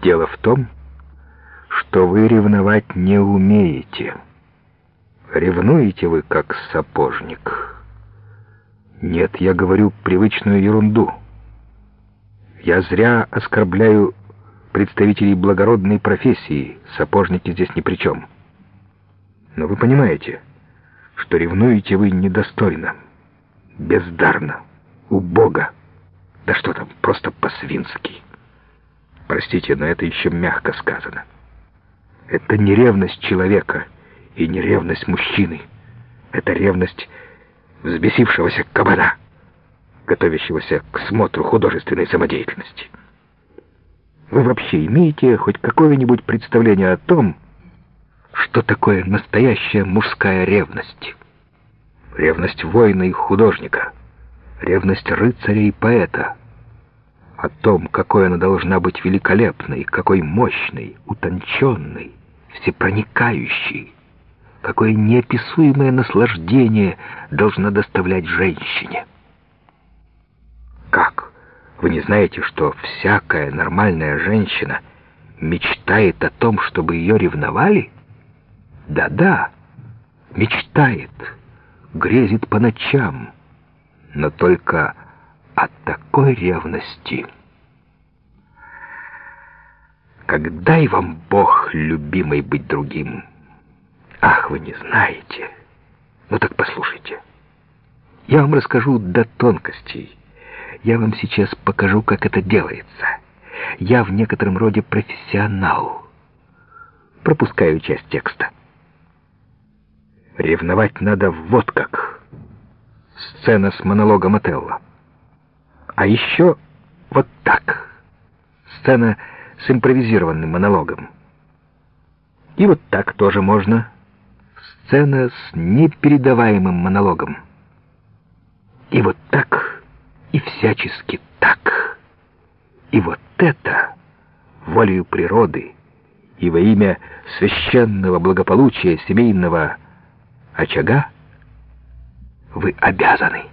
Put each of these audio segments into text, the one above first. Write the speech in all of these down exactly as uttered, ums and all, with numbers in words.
Дело в том, что вы ревновать не умеете. Ревнуете вы, как сапожник. Нет, я говорю привычную ерунду. Я зря оскорбляю представителей благородной профессии, сапожники здесь ни при чем. Но вы понимаете, что ревнуете вы недостойно, бездарно, убого, да что там, просто по-свински. Простите, но это еще мягко сказано. Это не ревность человека и не ревность мужчины. Это ревность взбесившегося кабана, готовящегося к смотру художественной самодеятельности. Вы вообще имеете хоть какое-нибудь представление о том, что такое настоящая мужская ревность? Ревность воина и художника, ревность рыцаря и поэта. О том, какой она должна быть великолепной, какой мощной, утонченной, всепроникающей, какое неописуемое наслаждение должна доставлять женщине. Как? Вы не знаете, что всякая нормальная женщина мечтает о том, чтобы ее ревновали? Да-да, мечтает, грезит по ночам, но только от такой ревности. Когда и вам Бог, любимый, быть другим? Ах, вы не знаете. Ну так послушайте. Я вам расскажу до тонкостей. Я вам сейчас покажу, как это делается. Я в некотором роде профессионал. Пропускаю часть текста. Ревновать надо вот как. Сцена с монологом Отелло. А еще вот так. Сцена с импровизированным монологом. И вот так тоже можно. Сцена с непередаваемым монологом. И вот так, и всячески так. И вот это, волею природы и во имя священного благополучия семейного очага, вы обязаны.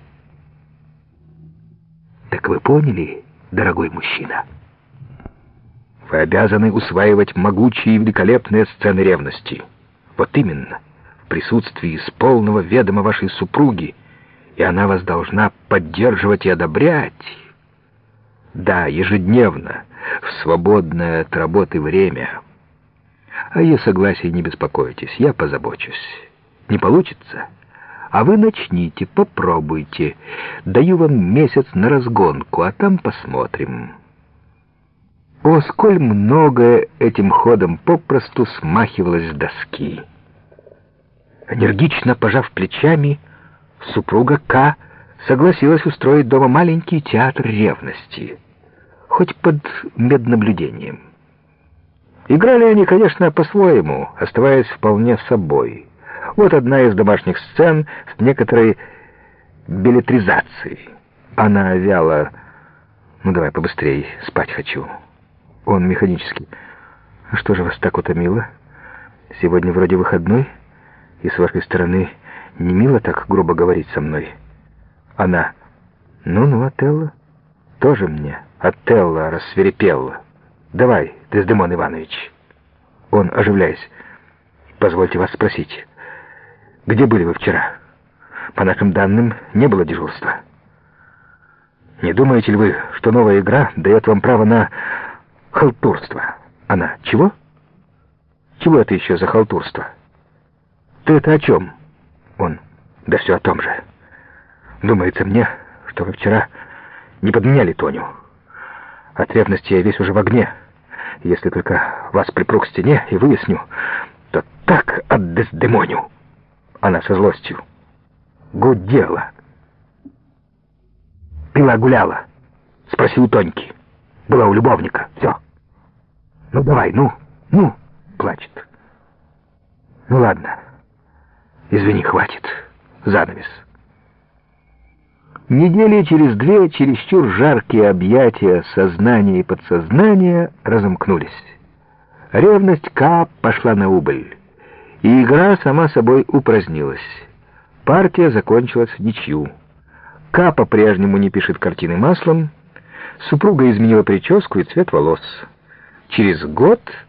Так вы поняли, дорогой мужчина? Вы обязаны усваивать могучие и великолепные сцены ревности. Вот именно, в присутствии с полного ведома вашей супруги, и она вас должна поддерживать и одобрять. Да, ежедневно, в свободное от работы время. О ее согласии не беспокойтесь, я позабочусь. Не получится? А вы начните, попробуйте. Даю вам месяц на разгонку, а там посмотрим. О, сколь многое этим ходом попросту смахивалось с доски. Энергично пожав плечами, супруга К. согласилась устроить дома маленький театр ревности, хоть под меднаблюдением. Играли они, конечно, по-своему, оставаясь вполне собой. Вот одна из домашних сцен с некоторой беллетризацией. Она вяло: «Ну давай побыстрей, спать хочу». Он механически: «А что же вас так утомило? Сегодня вроде выходной, и с вашей стороны не мило так грубо говорить со мной». Она: «Ну-ну, Отелло, тоже мне Отелло рассвирепело. Давай, Дездемон Иванович». Он, оживляясь: «Позвольте вас спросить, где были вы вчера? По нашим данным, не было дежурства. Не думаете ли вы, что новая игра дает вам право на халтурство?» Она: «Чего? Чего это еще за халтурство? Ты это о чем?» Он: «Да все о том же. Думается мне, что вы вчера не подменяли Тоню. От ревности я весь уже в огне. Если только вас припру к стене и выясню, то так отдездемоню». Она со злостью: «Гудела. Пила, гуляла. Спроси у Тоньки. Была у любовника. Все. Ну давай, ну, ну», плачет. «Ну ладно. Извини, хватит. Занавес». Недели через две чересчур жаркие объятия сознания и подсознания разомкнулись. Ревность К. пошла на убыль, и игра сама собой упразднилась. Партия закончилась в ничью. К. по-прежнему не пишет картины маслом, супруга изменила прическу и цвет волос. Через год